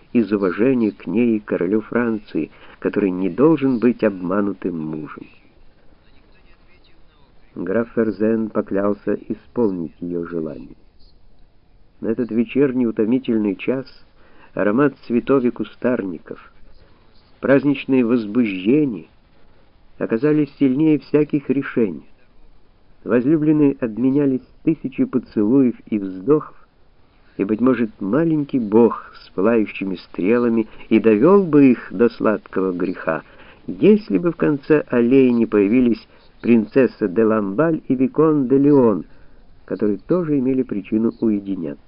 из уважения к ней и королю Франции, который не должен быть обманутым мужем. Граф Ферзен поклялся исполнить ее желание. На этот вечерний утомительный час аромат цветов и кустарников, праздничные возбуждения оказались сильнее всяких решений. Возлюбленные обменялись тысячей поцелуев и вздохов, и, быть может, маленький бог с пылающими стрелами и довел бы их до сладкого греха, если бы в конце аллеи не появились принцесса де Ламбаль и викон де Леон, которые тоже имели причину уединяться.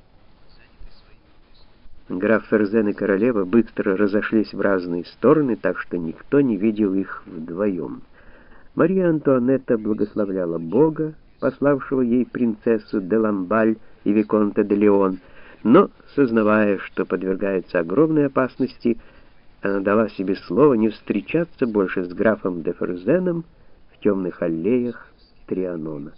Граф Ферзен и королева быстро разошлись в разные стороны, так что никто не видел их вдвоем. Мария Антуанетта благословляла Бога, пославшего ей принцессу де Ламбаль и виконта де Леон, но, сознавая, что подвергается огромной опасности, она дала себе слово не встречаться больше с графом де Ферзеном в темных аллеях Трианона.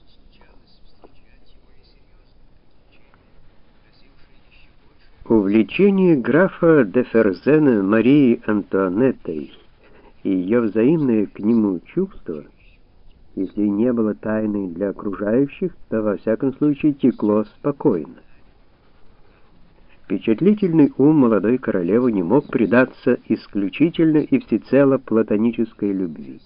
Увлечение графа де Ферзена Марией Антуанеттой и ее взаимное к нему чувство, если и не было тайной для окружающих, то во всяком случае текло спокойно. Впечатлительный ум молодой королевы не мог предаться исключительно и всецело платонической любви.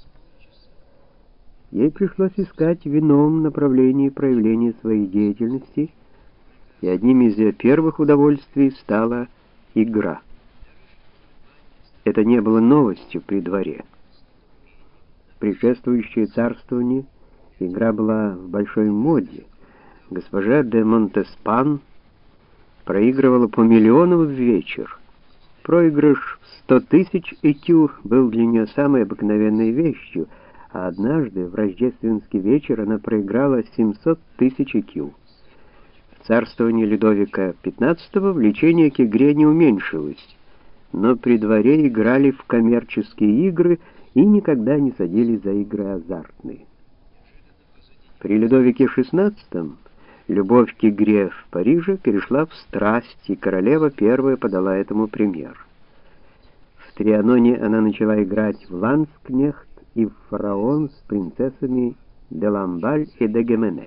Ей пришлось искать в ином направлении проявления своей деятельности, и одним из ее первых удовольствий стала игра. Это не было новостью при дворе. В предшествующее царствование игра была в большой моде. Госпожа де Монтеспан проигрывала по миллиону в вечер. Проигрыш в 100 тысяч экю был для нее самой обыкновенной вещью, а однажды в рождественский вечер она проиграла 700 тысяч экю. В царствовании Людовика XV влечение к игре не уменьшилось, но при дворе играли в коммерческие игры и никогда не садились за игры азартные. При Людовике XVI любовь к игре в Париже перешла в страсть, и королева первая подала этому пример. В Трианоне она начала играть в ланскнехт и в фараон с принцессами де Ламбаль и де Гемене.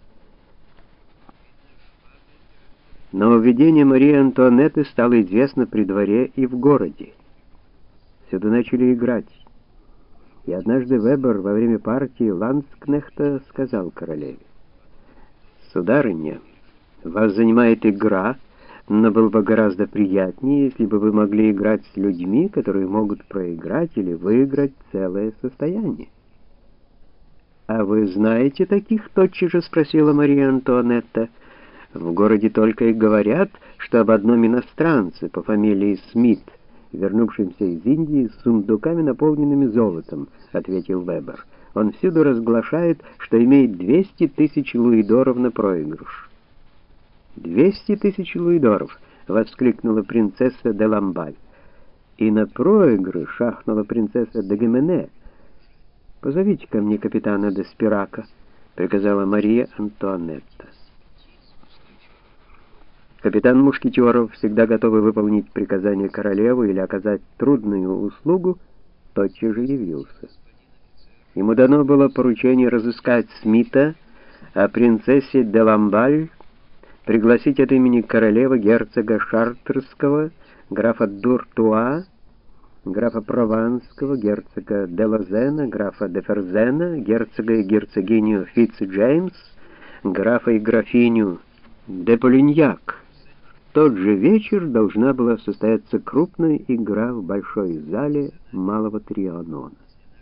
Нововведение Марии Антуанетты стало известно при дворе и в городе. Всюду начали играть. И однажды Вебер во время партии ланскнехта сказал королеве: «Сударыня, вас занимает игра, но было бы гораздо приятнее, если бы вы могли играть с людьми, которые могут проиграть или выиграть целое состояние». «А вы знаете таких?» — тотчас же спросила Мария Антуанетта. «В городе только и говорят, что об одном иностранце по фамилии Смит, вернувшемся из Индии с сундуками, наполненными золотом», — ответил Вебер. «Он всюду разглашает, что имеет 200 тысяч луидоров на проигрыш». 200 тысяч луидоров! — воскликнула принцесса де Ламбаль. «И на проигрыш!» — ахнула принцесса де Гемене. «Позовите ко мне капитана де Спирака», — приказала Мария Антуанетта. Капитан мушкетеров, всегда готовый выполнить приказание королевы или оказать трудную услугу, тотчас же явился. Ему дано было поручение разыскать Смита, а принцессе де Ламбаль пригласить от имени королевы герцога Шартрского, графа Дуртуа, графа Прованского, герцога де Лозена, графа де Ферзена, герцога и герцогиню Фитцджеймс, графа и графиню де Полиньяк. В тот же вечер должна была состояться крупная игра в большой зале Малого Трианона.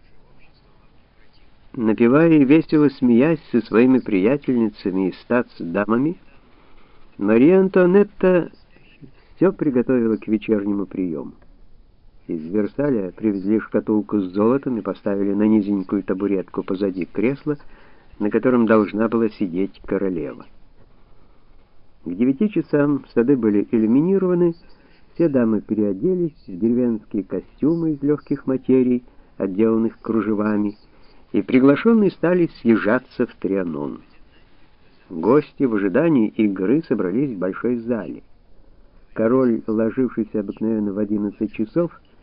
Напевая и весело смеясь со своими приятельницами и статсдамами, Мария Антуанетта все приготовила к вечернему приему. Из Версаля привезли шкатулку с золотом и поставили на низенькую табуретку позади кресла, на котором должна была сидеть королева. К 9 часам сады были иллюминированы, все дамы переоделись в деревенские костюмы из легких материй, отделанных кружевами, и приглашенные стали съезжаться в Трианон. Гости в ожидании игры собрались в большой зале. Король, ложившийся обыкновенно в 11 часов,